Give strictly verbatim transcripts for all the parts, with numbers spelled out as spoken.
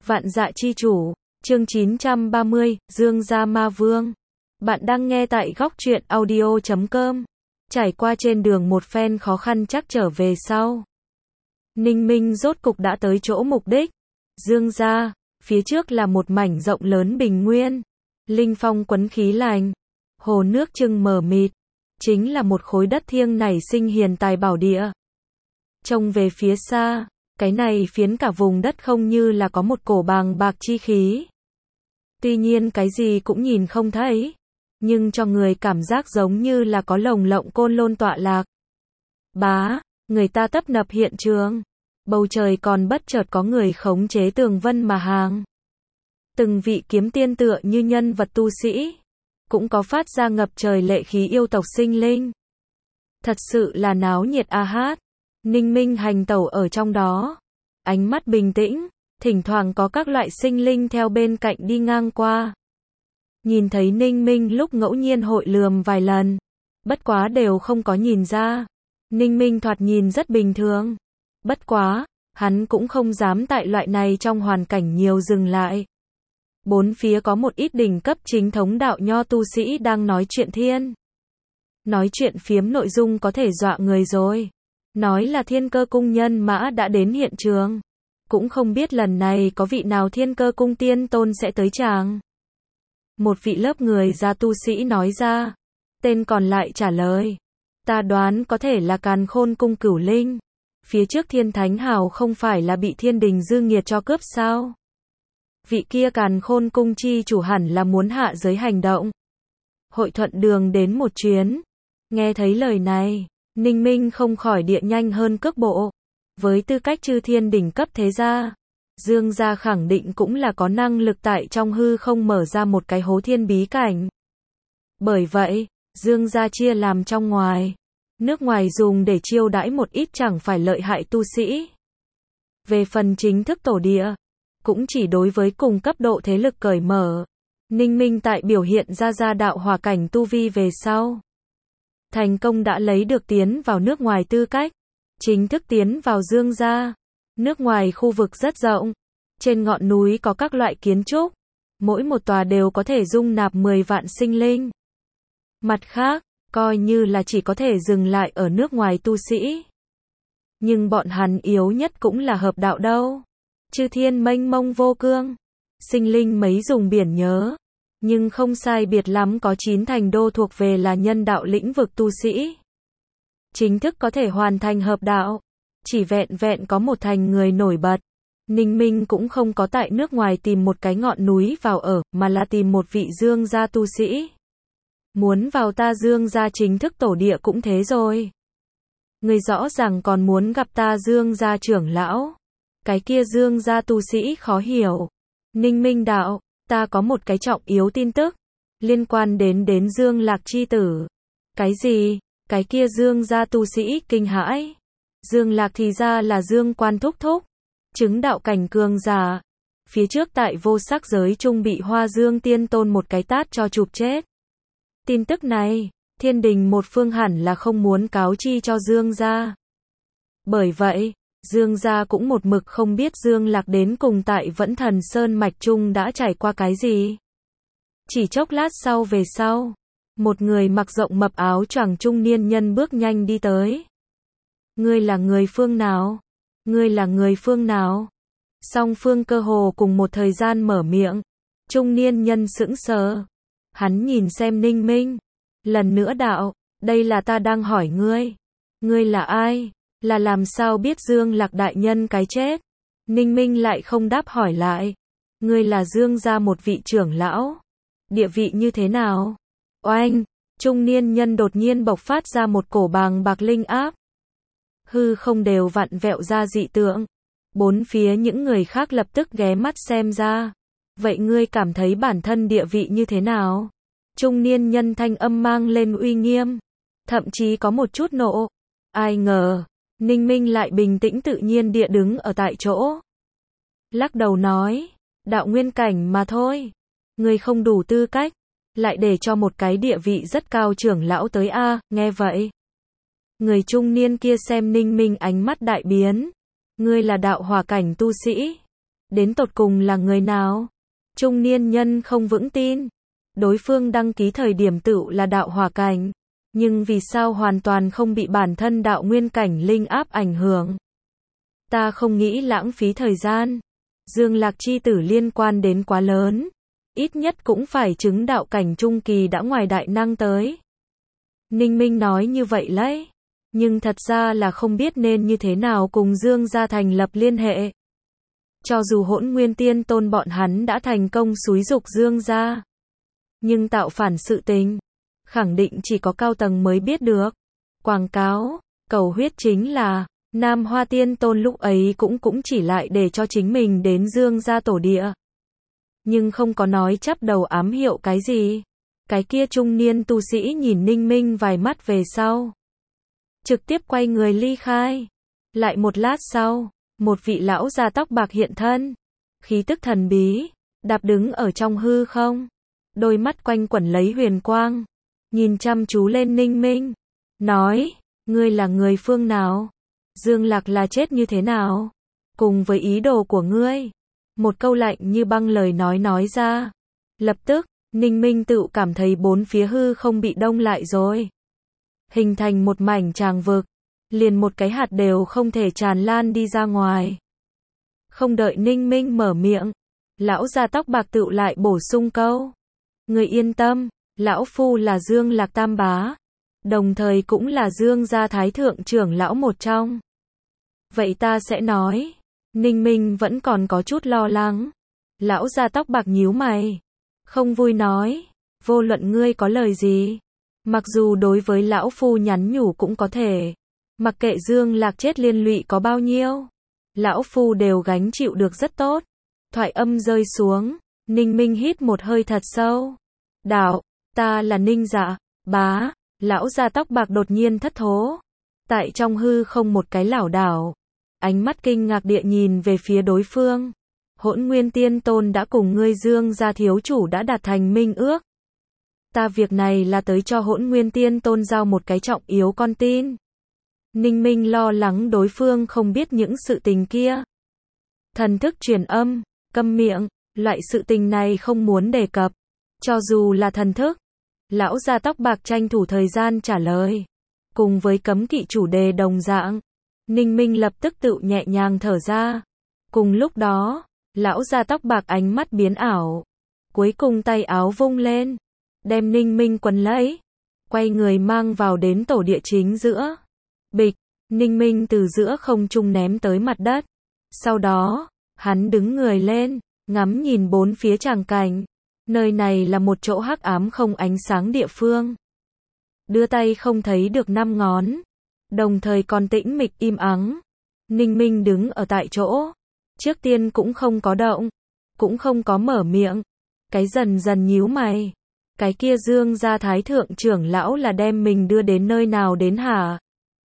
Vạn Dạ Chi Chủ, chương chín trăm ba mươi, Dương Gia Ma Vương. Bạn đang nghe tại góc truyện audio chấm com. Trải qua trên đường một phen khó khăn chắc trở về sau. Ninh Minh rốt cục đã tới chỗ mục đích. Dương Gia, phía trước là một mảnh rộng lớn bình nguyên. Linh phong quấn khí lành. Hồ nước trưng mờ mịt. Chính là một khối đất thiêng nảy sinh hiền tài bảo địa. Trông về phía xa, cái này phiến cả vùng đất không như là có một cổ bàng bạc chi khí. Tuy nhiên cái gì cũng nhìn không thấy, nhưng cho người cảm giác giống như là có lồng lộng côn lôn tọa lạc. Bá, người ta tấp nập hiện trường. Bầu trời còn bất chợt có người khống chế tường vân mà hàng. Từng vị kiếm tiên tựa như nhân vật tu sĩ, cũng có phát ra ngập trời lệ khí yêu tộc sinh linh. Thật sự là náo nhiệt a hát. Ninh Minh hành tẩu ở trong đó, ánh mắt bình tĩnh, thỉnh thoảng có các loại sinh linh theo bên cạnh đi ngang qua. Nhìn thấy Ninh Minh lúc ngẫu nhiên hội lườm vài lần, bất quá đều không có nhìn ra. Ninh Minh thoạt nhìn rất bình thường, bất quá, hắn cũng không dám tại loại này trong hoàn cảnh nhiều dừng lại. Bốn phía có một ít đỉnh cấp chính thống đạo nho tu sĩ đang nói chuyện thiên. Nói chuyện phiếm nội dung có thể dọa người rồi. Nói là Thiên Cơ Cung nhân mã đã đến hiện trường. Cũng không biết lần này có vị nào Thiên Cơ Cung tiên tôn sẽ tới chàng. Một vị lớp người gia tu sĩ nói ra. Tên còn lại trả lời. Ta đoán có thể là Càn Khôn Cung Cửu Linh. Phía trước Thiên Thánh Hào không phải là bị Thiên Đình Dư Nghiệt cho cướp sao? Vị kia Càn Khôn Cung chi chủ hẳn là muốn hạ giới hành động. Hội thuận đường đến một chuyến. Nghe thấy lời này, Ninh Minh không khỏi địa nhanh hơn cước bộ. Với tư cách chư thiên đỉnh cấp thế gia, Dương gia khẳng định cũng là có năng lực tại trong hư không mở ra một cái hố thiên bí cảnh. Bởi vậy, Dương gia chia làm trong ngoài. Nước ngoài dùng để chiêu đãi một ít chẳng phải lợi hại tu sĩ. Về phần chính thức tổ địa, cũng chỉ đối với cùng cấp độ thế lực cởi mở. Ninh Minh tại biểu hiện ra gia đạo hỏa cảnh tu vi về sau. Thành công đã lấy được tiến vào nước ngoài tư cách. Chính thức tiến vào Dương gia. Nước ngoài khu vực rất rộng. Trên ngọn núi có các loại kiến trúc. Mỗi một tòa đều có thể dung nạp mười vạn sinh linh. Mặt khác, coi như là chỉ có thể dừng lại ở nước ngoài tu sĩ. Nhưng bọn hắn yếu nhất cũng là hợp đạo đâu. Chư thiên mênh mông vô cương. Sinh linh mấy dùng biển nhớ. Nhưng không sai biệt lắm có chín thành đô thuộc về là nhân đạo lĩnh vực tu sĩ. Chính thức có thể hoàn thành hợp đạo. Chỉ vẹn vẹn có một thành người nổi bật. Ninh Minh cũng không có tại nước ngoài tìm một cái ngọn núi vào ở, mà là tìm một vị Dương gia tu sĩ. Muốn vào ta Dương gia chính thức tổ địa cũng thế rồi. Người rõ ràng còn muốn gặp ta Dương gia trưởng lão. Cái kia Dương gia tu sĩ khó hiểu. Ninh Minh đạo, ta có một cái trọng yếu tin tức. Liên quan đến đến Dương Lạc chi tử. Cái gì? Cái kia Dương gia tu sĩ kinh hãi. Dương Lạc thì ra là Dương Quan thúc thúc. Chứng đạo cảnh cường giả. Phía trước tại vô sắc giới trung bị Hoa Dương Tiên Tôn một cái tát cho chụp chết. Tin tức này, Thiên Đình một phương hẳn là không muốn cáo chi cho Dương gia. Bởi vậy, Dương gia cũng một mực không biết Dương Lạc đến cùng tại Vẫn Thần Sơn Mạch Trung đã trải qua cái gì. Chỉ chốc lát sau về sau, một người mặc rộng mập áo choàng trung niên nhân bước nhanh đi tới. Ngươi là người phương nào? Ngươi là người phương nào? Song phương cơ hồ cùng một thời gian mở miệng. Trung niên nhân sững sờ. Hắn nhìn xem Ninh Minh. Lần nữa đạo, đây là ta đang hỏi ngươi. Ngươi là ai? Là làm sao biết Dương Lạc đại nhân cái chết? Ninh Minh lại không đáp hỏi lại. Ngươi là Dương gia một vị trưởng lão. Địa vị như thế nào? Oanh! Trung niên nhân đột nhiên bộc phát ra một cổ bàng bạc linh áp. Hư không đều vặn vẹo ra dị tượng. Bốn phía những người khác lập tức ghé mắt xem ra. Vậy ngươi cảm thấy bản thân địa vị như thế nào? Trung niên nhân thanh âm mang lên uy nghiêm. Thậm chí có một chút nộ. Ai ngờ, Ninh Minh lại bình tĩnh tự nhiên địa đứng ở tại chỗ. Lắc đầu nói, đạo nguyên cảnh mà thôi. Ngươi không đủ tư cách. Lại để cho một cái địa vị rất cao trưởng lão tới a. Nghe vậy. Người trung niên kia xem Ninh Minh ánh mắt đại biến. Ngươi là đạo hỏa cảnh tu sĩ. Đến tột cùng là người nào? Trung niên nhân không vững tin. Đối phương đăng ký thời điểm tựu là đạo hỏa cảnh. Nhưng vì sao hoàn toàn không bị bản thân đạo nguyên cảnh linh áp ảnh hưởng? Ta không nghĩ lãng phí thời gian. Dương Lạc chi tử liên quan đến quá lớn. Ít nhất cũng phải chứng đạo cảnh trung kỳ đã ngoài đại năng tới. Ninh Minh nói như vậy lấy. Nhưng thật ra là không biết nên như thế nào cùng Dương gia thành lập liên hệ. Cho dù Hỗn Nguyên Tiên Tôn bọn hắn đã thành công xúi giục Dương gia. Nhưng tạo phản sự tình. Khẳng định chỉ có cao tầng mới biết được. Quảng cáo, cầu huyết chính là, Nam Hoa Tiên Tôn lúc ấy cũng cũng chỉ lại để cho chính mình đến Dương gia tổ địa. Nhưng không có nói chắp đầu ám hiệu cái gì. Cái kia trung niên tu sĩ nhìn Ninh Minh vài mắt về sau. Trực tiếp quay người ly khai. Lại một lát sau, một vị lão già tóc bạc hiện thân. Khí tức thần bí, đạp đứng ở trong hư không. Đôi mắt quanh quẩn lấy huyền quang. Nhìn chăm chú lên Ninh Minh. Nói, ngươi là người phương nào? Dương Lạc là chết như thế nào? Cùng với ý đồ của ngươi. Một câu lạnh như băng lời nói nói ra. Lập tức, Ninh Minh tự cảm thấy bốn phía hư không bị đông lại rồi. Hình thành một mảnh tràng vực. Liền một cái hạt đều không thể tràn lan đi ra ngoài. Không đợi Ninh Minh mở miệng. Lão già tóc bạc tự lại bổ sung câu. Người yên tâm, lão phu là Dương Lạc Tam Bá. Đồng thời cũng là Dương gia thái thượng trưởng lão một trong. Vậy ta sẽ nói. Ninh Minh vẫn còn có chút lo lắng. Lão già tóc bạc nhíu mày. Không vui nói. Vô luận ngươi có lời gì. Mặc dù đối với lão phu nhắn nhủ cũng có thể. Mặc kệ Dương Lạc chết liên lụy có bao nhiêu. Lão phu đều gánh chịu được rất tốt. Thoại âm rơi xuống. Ninh Minh hít một hơi thật sâu. Đạo, ta là Ninh Dạ, bá. Lão già tóc bạc đột nhiên thất thố. Tại trong hư không một cái lảo đảo. Ánh mắt kinh ngạc địa nhìn về phía đối phương. Hỗn Nguyên Tiên Tôn đã cùng ngươi Dương gia thiếu chủ đã đạt thành minh ước. Ta việc này là tới cho Hỗn Nguyên Tiên Tôn giao một cái trọng yếu con tin. Ninh Minh lo lắng đối phương không biết những sự tình kia. Thần thức truyền âm, câm miệng, loại sự tình này không muốn đề cập. Cho dù là thần thức. Lão già tóc bạc tranh thủ thời gian trả lời. Cùng với cấm kỵ chủ đề đồng dạng. Ninh Minh lập tức tự nhẹ nhàng thở ra. Cùng lúc đó, lão già tóc bạc ánh mắt biến ảo. Cuối cùng tay áo vung lên. Đem Ninh Minh quấn lấy. Quay người mang vào đến tổ địa chính giữa. Bịch, Ninh Minh từ giữa không trung ném tới mặt đất. Sau đó, hắn đứng người lên, ngắm nhìn bốn phía tràng cảnh. Nơi này là một chỗ hắc ám không ánh sáng địa phương. Đưa tay không thấy được năm ngón. Đồng thời còn tĩnh mịch im ắng. Ninh Minh đứng ở tại chỗ. Trước tiên cũng không có động. Cũng không có mở miệng. Cái dần dần nhíu mày. Cái kia Dương gia thái thượng trưởng lão là đem mình đưa đến nơi nào đến hả?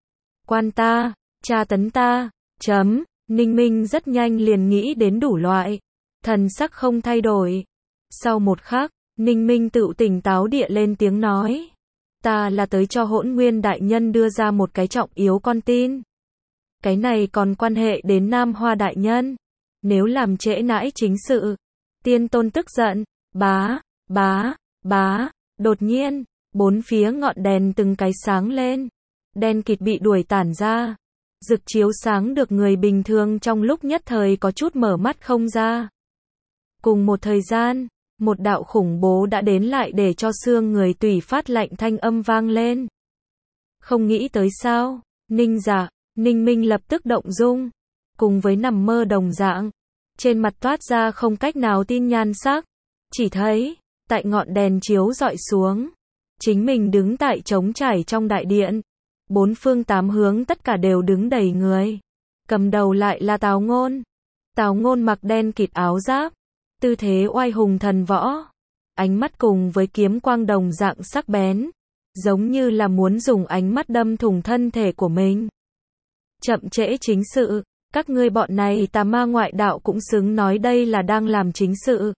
Quan ta, tra tấn ta, chấm. Ninh Minh rất nhanh liền nghĩ đến đủ loại. Thần sắc không thay đổi. Sau một khắc, Ninh Minh tự tỉnh táo địa lên tiếng nói. Ta là tới cho Hỗn Nguyên đại nhân đưa ra một cái trọng yếu con tin. Cái này còn quan hệ đến Nam Hoa đại nhân. Nếu làm trễ nãi chính sự. Tiên Tôn tức giận. Bá, bá, bá. Đột nhiên, bốn phía ngọn đèn từng cái sáng lên. Đen kịt bị đuổi tản ra. Rực chiếu sáng được người bình thường trong lúc nhất thời có chút mở mắt không ra. Cùng một thời gian, một đạo khủng bố đã đến lại để cho xương người tùy phát lạnh thanh âm vang lên. Không nghĩ tới sao, Ninh Dạ, Ninh Minh lập tức động dung, cùng với nằm mơ đồng dạng, trên mặt toát ra không cách nào tin nhan sắc, chỉ thấy, tại ngọn đèn chiếu dọi xuống, chính mình đứng tại trống trải trong đại điện, bốn phương tám hướng tất cả đều đứng đầy người, cầm đầu lại là Tào Ngôn. Tào Ngôn mặc đen kịt áo giáp, tư thế oai hùng thần võ, ánh mắt cùng với kiếm quang đồng dạng sắc bén, giống như là muốn dùng ánh mắt đâm thủng thân thể của mình. Chậm trễ chính sự, các ngươi bọn này tà ma ngoại đạo cũng xứng nói đây là đang làm chính sự.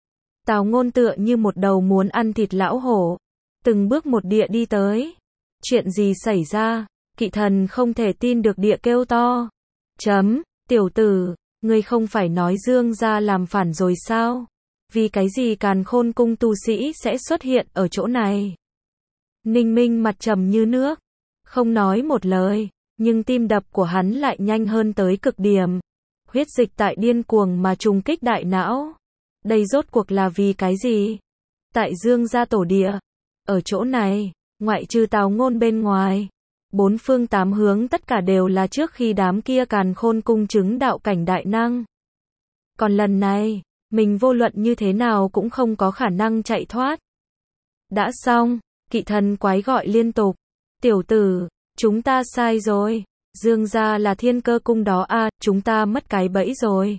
Tào Ngôn tựa như một đầu muốn ăn thịt lão hổ, từng bước một địa đi tới. Chuyện gì xảy ra? Kỵ thần không thể tin được địa kêu to. Chấm, tiểu tử, Ngươi không phải nói Dương gia làm phản rồi sao? Vì cái gì Càn Khôn cung tu sĩ sẽ xuất hiện ở chỗ này? Ninh Minh mặt trầm như nước, không nói một lời, nhưng tim đập của hắn lại nhanh hơn tới cực điểm. Huyết dịch tại điên cuồng mà trùng kích đại não. Đây rốt cuộc là vì cái gì? Tại Dương gia tổ địa, ở chỗ này, ngoại trừ Tào Ngôn bên ngoài, bốn phương tám hướng tất cả đều là trước khi đám kia Càn Khôn cung chứng đạo cảnh đại năng. Còn lần này, mình vô luận như thế nào cũng không có khả năng chạy thoát. Đã xong, Kỵ Thần quái gọi liên tục. Tiểu tử, chúng ta sai rồi. Dương gia là Thiên Cơ cung đó à, chúng ta mất cái bẫy rồi.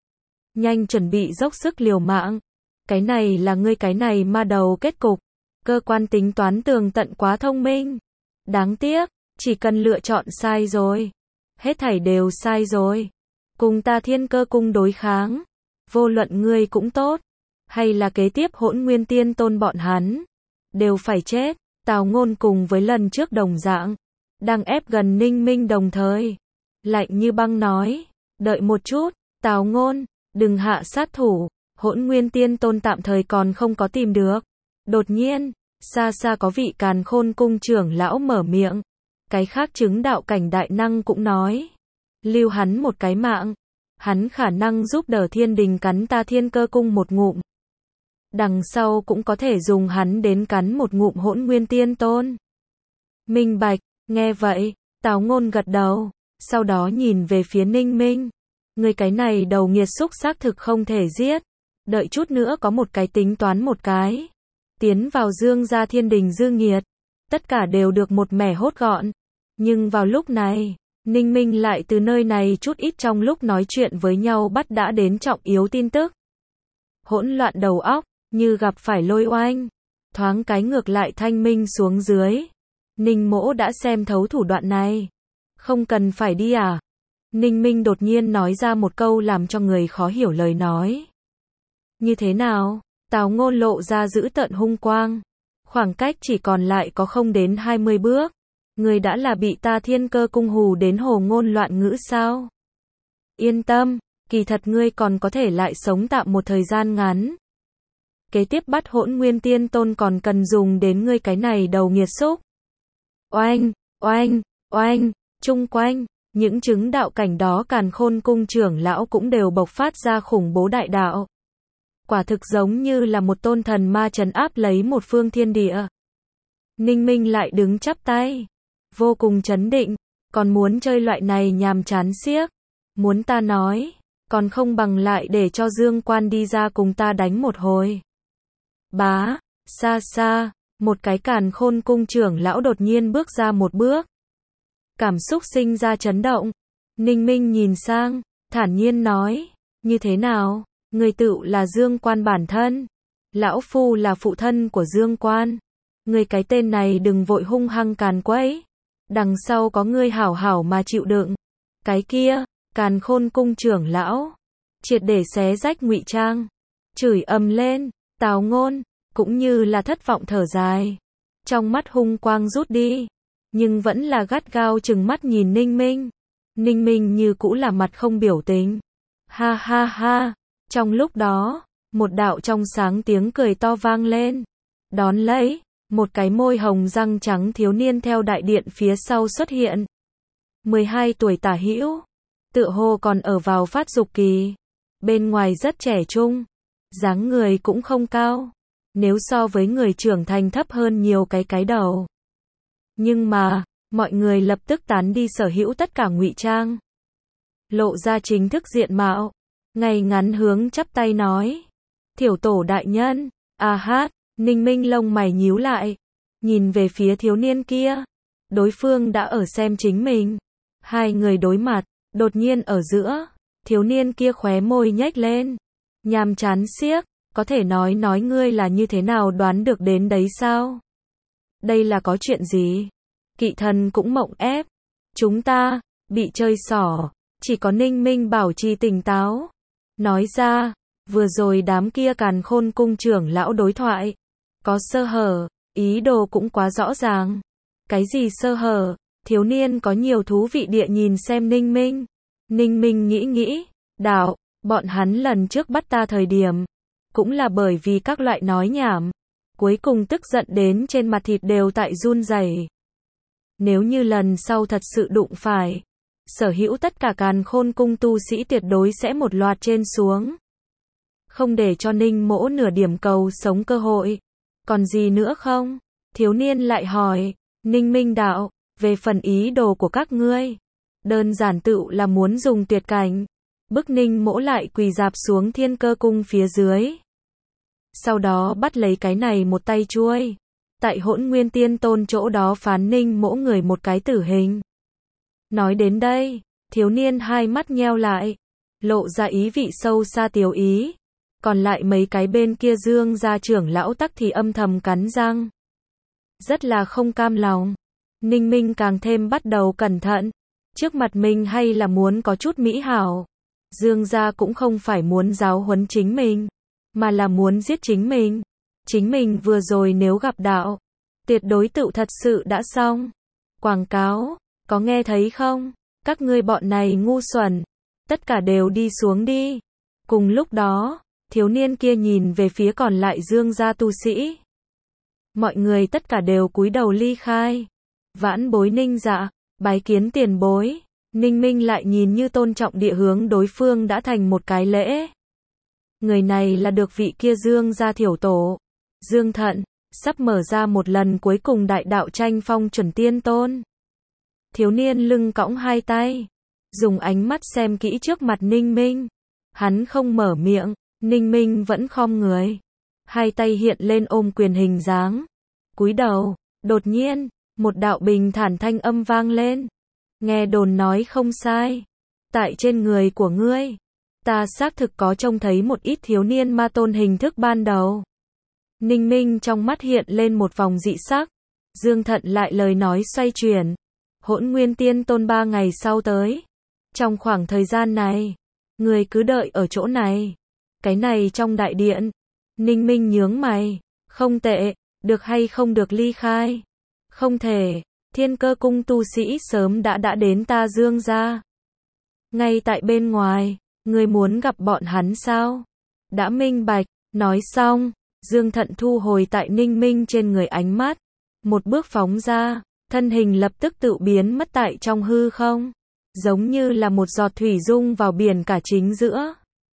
Nhanh chuẩn bị dốc sức liều mạng. Cái này là ngươi cái này ma đầu kết cục. Cơ quan tính toán tường tận quá thông minh. Đáng tiếc, chỉ cần lựa chọn sai rồi. Hết thảy đều sai rồi. Cùng ta Thiên Cơ cung đối kháng. Vô luận ngươi cũng tốt. Hay là kế tiếp Hỗn Nguyên Tiên Tôn bọn hắn. Đều phải chết. Tào Ngôn cùng với lần trước đồng dạng. Đang ép gần Ninh Minh đồng thời. Lạnh như băng nói. Đợi một chút, Tào Ngôn, đừng hạ sát thủ. Hỗn Nguyên Tiên Tôn tạm thời còn không có tìm được. Đột nhiên, xa xa có vị Càn Khôn cung trưởng lão mở miệng. Cái khác chứng đạo cảnh đại năng cũng nói. Lưu hắn một cái mạng. Hắn khả năng giúp đỡ thiên đình cắn ta Thiên Cơ cung một ngụm. Đằng sau cũng có thể dùng hắn đến cắn một ngụm Hỗn Nguyên Tiên Tôn. Minh bạch, nghe vậy, Tào Ngôn gật đầu, sau đó nhìn về phía Ninh Minh. Người cái này đầu nghiệt xúc xác thực không thể giết. Đợi chút nữa có một cái tính toán một cái. Tiến vào Dương gia thiên đình dư nghiệt. Tất cả đều được một mẻ hốt gọn. Nhưng vào lúc này, Ninh Minh lại từ nơi này chút ít trong lúc nói chuyện với nhau bắt đã đến trọng yếu tin tức. Hỗn loạn đầu óc, như gặp phải lôi oanh. Thoáng cái ngược lại thanh minh xuống dưới. Ninh Mỗ đã xem thấu thủ đoạn này. Không cần phải đi à? Ninh Minh đột nhiên nói ra một câu làm cho người khó hiểu lời nói. Như thế nào? Tào Ngôn lộ ra dữ tợn hung quang. Khoảng cách chỉ còn lại có không đến hai mươi bước. Người đã là bị ta Thiên Cơ cung hù đến hồ ngôn loạn ngữ sao? Yên tâm, kỳ thật ngươi còn có thể lại sống tạm một thời gian ngắn. Kế tiếp bắt Hỗn Nguyên Tiên Tôn còn cần dùng đến ngươi cái này đầu nghiệt xúc. Oanh, oanh, oanh, chung quanh, những chứng đạo cảnh đó Càn Khôn cung trưởng lão cũng đều bộc phát ra khủng bố đại đạo. Quả thực giống như là một tôn thần ma trấn áp lấy một phương thiên địa. Ninh Minh lại đứng chắp tay, vô cùng chấn định, còn muốn chơi loại này nhàm chán xiếc. Muốn ta nói, còn không bằng lại để cho Dương Quan đi ra cùng ta đánh một hồi. Bá, xa xa, một cái Càn Khôn cung trưởng lão đột nhiên bước ra một bước. Cảm xúc sinh ra chấn động. Ninh Minh nhìn sang, thản nhiên nói, như thế nào, người tự là Dương Quan bản thân. Lão Phu là phụ thân của Dương Quan. Người cái tên này đừng vội hung hăng càn quấy. Đằng sau có ngươi hảo hảo mà chịu đựng. Cái kia, Càn Khôn cung trưởng lão, triệt để xé rách ngụy trang. Chửi ầm lên, Tào Ngôn, cũng như là thất vọng thở dài. Trong mắt hung quang rút đi. Nhưng vẫn là gắt gao chừng mắt nhìn Ninh Minh. Ninh Minh như cũ là mặt không biểu tình. Ha ha ha. Trong lúc đó, một đạo trong sáng tiếng cười to vang lên. Đón lấy, một cái môi hồng răng trắng thiếu niên theo đại điện phía sau xuất hiện. mười hai tuổi tả hữu. Tựa hồ còn ở vào phát dục kỳ. Bên ngoài rất trẻ trung. Dáng người cũng không cao. Nếu so với người trưởng thành thấp hơn nhiều cái cái đầu. Nhưng mà, mọi người lập tức tán đi sở hữu tất cả ngụy trang. Lộ ra chính thức diện mạo. Ngay ngắn hướng chắp tay nói. Thiểu tổ đại nhân, a hát, Ninh Minh lông mày nhíu lại. Nhìn về phía thiếu niên kia. Đối phương đã ở xem chính mình. Hai người đối mặt, đột nhiên ở giữa. Thiếu niên kia khóe môi nhếch lên. Nhàm chán xiếc, có thể nói nói ngươi là như thế nào đoán được đến đấy sao? Đây là có chuyện gì? Kỵ Thần cũng mộng ép. Chúng ta, bị chơi xỏ. Chỉ có Ninh Minh bảo trì tỉnh táo. Nói ra, vừa rồi đám kia Càn Khôn cung trưởng lão đối thoại. Có sơ hở, ý đồ cũng quá rõ ràng. Cái gì sơ hở? Thiếu niên có nhiều thú vị địa nhìn xem Ninh Minh. Ninh Minh nghĩ nghĩ, đạo, bọn hắn lần trước bắt ta thời điểm, cũng là bởi vì các loại nói nhảm, cuối cùng tức giận đến trên mặt thịt đều tại run rẩy. Nếu như lần sau thật sự đụng phải, sở hữu tất cả Càn Khôn cung tu sĩ tuyệt đối sẽ một loạt trên xuống. Không để cho Ninh Mỗ nửa điểm cầu sống cơ hội. Còn gì nữa không? Thiếu niên lại hỏi, Ninh Minh đạo, về phần ý đồ của các ngươi, đơn giản tựu là muốn dùng tuyệt cảnh, bức Ninh Mỗ lại quỳ dạp xuống Thiên Cơ cung phía dưới. Sau đó bắt lấy cái này một tay chuôi, tại Hỗn Nguyên Tiên Tôn chỗ đó phán Ninh Mỗ người một cái tử hình. Nói đến đây, thiếu niên hai mắt nheo lại, lộ ra ý vị sâu xa tiếu ý. Còn lại mấy cái bên kia Dương gia trưởng lão tắc thì âm thầm cắn răng. Rất là không cam lòng. Ninh Minh càng thêm bắt đầu cẩn thận. Trước mặt mình hay là muốn có chút mỹ hảo. Dương gia cũng không phải muốn giáo huấn chính mình, mà là muốn giết chính mình. Chính mình vừa rồi nếu gặp đạo, tuyệt đối tự thật sự đã xong. Quảng cáo, có nghe thấy không? Các ngươi bọn này ngu xuẩn. Tất cả đều đi xuống đi. Cùng lúc đó, thiếu niên kia nhìn về phía còn lại Dương gia tu sĩ. Mọi người tất cả đều cúi đầu ly khai. Vãn bối Ninh Dạ, bái kiến tiền bối. Ninh Minh lại nhìn như tôn trọng địa hướng đối phương đã thành một cái lễ. Người này là được vị kia Dương gia thiểu tổ, Dương Thận, sắp mở ra một lần cuối cùng đại đạo tranh phong chuẩn tiên tôn. Thiếu niên lưng cõng hai tay, dùng ánh mắt xem kỹ trước mặt Ninh Minh. Hắn không mở miệng, Ninh Minh vẫn khom người, hai tay hiện lên ôm quyền hình dáng, cúi đầu. Đột nhiên, một đạo bình thản thanh âm vang lên. Nghe đồn nói không sai, tại trên người của ngươi, ta xác thực có trông thấy một ít thiếu niên ma tôn hình thức ban đầu. Ninh Minh trong mắt hiện lên một vòng dị sắc. Dương Thận lại lời nói xoay chuyển. Hỗn Nguyên Tiên Tôn ba ngày sau tới. Trong khoảng thời gian này, người cứ đợi ở chỗ này. Cái này trong đại điện. Ninh Minh nhướng mày. Không tệ, được hay không được ly khai? Không thể, Thiên Cơ cung tu sĩ sớm đã đã đến ta Dương gia. Ngay tại bên ngoài, người muốn gặp bọn hắn sao? Đã minh bạch, nói xong, Dương Thận thu hồi tại Ninh Minh trên người ánh mắt. Một bước phóng ra, thân hình lập tức tự biến mất tại trong hư không. Giống như là một giọt thủy dung vào biển cả chính giữa.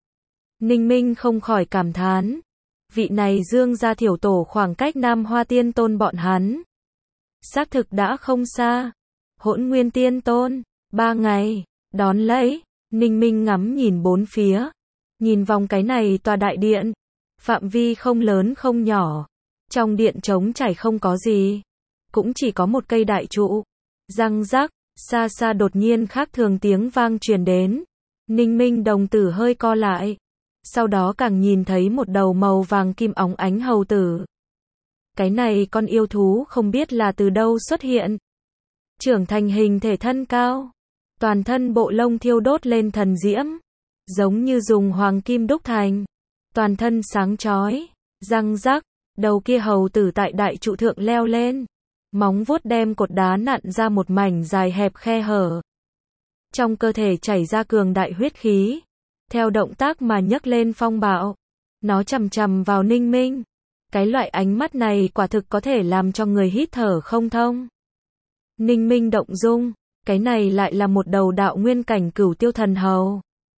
Ninh Minh không khỏi cảm thán. Vị này Dương gia thiểu tổ khoảng cách Nam Hoa Tiên Tôn bọn hắn. Xác thực đã không xa. Hỗn Nguyên Tiên Tôn, ba ngày, đón lấy. Ninh Minh ngắm nhìn bốn phía. Nhìn vòng cái này tòa đại điện. Phạm vi không lớn không nhỏ. Trong điện trống trải không có gì. Cũng chỉ có một cây đại trụ. Răng rắc, xa xa đột nhiên khác thường tiếng vang truyền đến. Ninh Minh đồng tử hơi co lại. Sau đó càng nhìn thấy một đầu màu vàng kim óng ánh hầu tử. Cái này con yêu thú không biết là từ đâu xuất hiện. Trưởng thành hình thể thân cao. Toàn thân bộ lông thiêu đốt lên thần diễm. Giống như dùng hoàng kim đúc thành. Toàn thân sáng chói. Răng rắc, đầu kia hầu tử tại đại trụ thượng leo lên. Móng vuốt đem cột đá nặn ra một mảnh dài hẹp khe hở. Trong cơ thể chảy ra cường đại huyết khí. Theo động tác mà nhấc lên phong bạo. Nó chằm chằm vào Ninh Minh. Cái loại ánh mắt này quả thực có thể làm cho người hít thở không thông. Ninh Minh động dung. Cái này lại là một đầu đạo nguyên cảnh cửu tiêu thần hầu.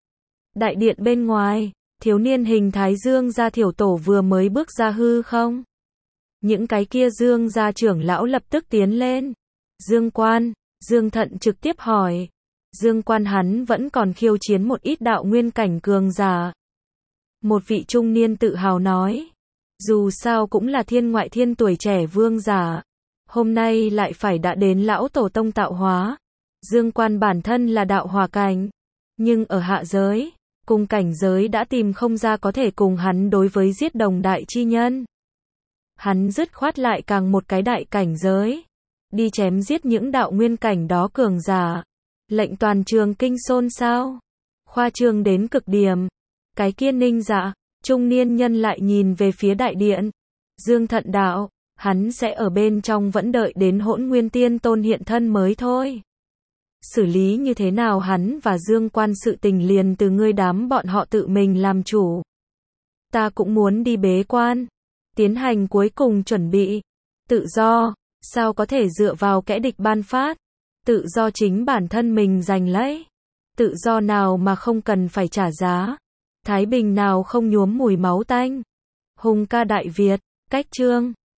Đại điện bên ngoài, thiếu niên hình thái Dương gia thiểu tổ vừa mới bước ra hư không. Những cái kia Dương gia trưởng lão lập tức tiến lên. Dương Quan, Dương Thận trực tiếp hỏi. Dương Quan hắn vẫn còn khiêu chiến một ít đạo nguyên cảnh cường giả. Một vị trung niên tự hào nói. Dù sao cũng là thiên ngoại thiên tuổi trẻ vương giả. Hôm nay lại phải đã đến lão tổ tông tạo hóa. Dương Quan bản thân là đạo hỏa cảnh. Nhưng ở hạ giới, cùng cảnh giới đã tìm không ra có thể cùng hắn đối với giết đồng đại chi nhân. Hắn dứt khoát lại càng một cái đại cảnh giới. Đi chém giết những đạo nguyên cảnh đó cường giả. Lệnh toàn trường kinh xôn xao. Khoa trương đến cực điểm. Cái kia Ninh Dạ, trung niên nhân lại nhìn về phía đại điện. Dương Thận đạo, hắn sẽ ở bên trong vẫn đợi đến Hỗn Nguyên Tiên Tôn hiện thân mới thôi. xử lý như thế nào hắn và Dương Quan sự tình liền từ ngươi đám bọn họ tự mình làm chủ. Ta cũng muốn đi bế quan, tiến hành cuối cùng chuẩn bị. Tự do, sao có thể dựa vào kẻ địch ban phát? Tự do chính bản thân mình giành lấy. Tự do nào mà không cần phải trả giá? Thái bình nào không nhuốm mùi máu tanh? Hùng ca Đại Việt, cách chương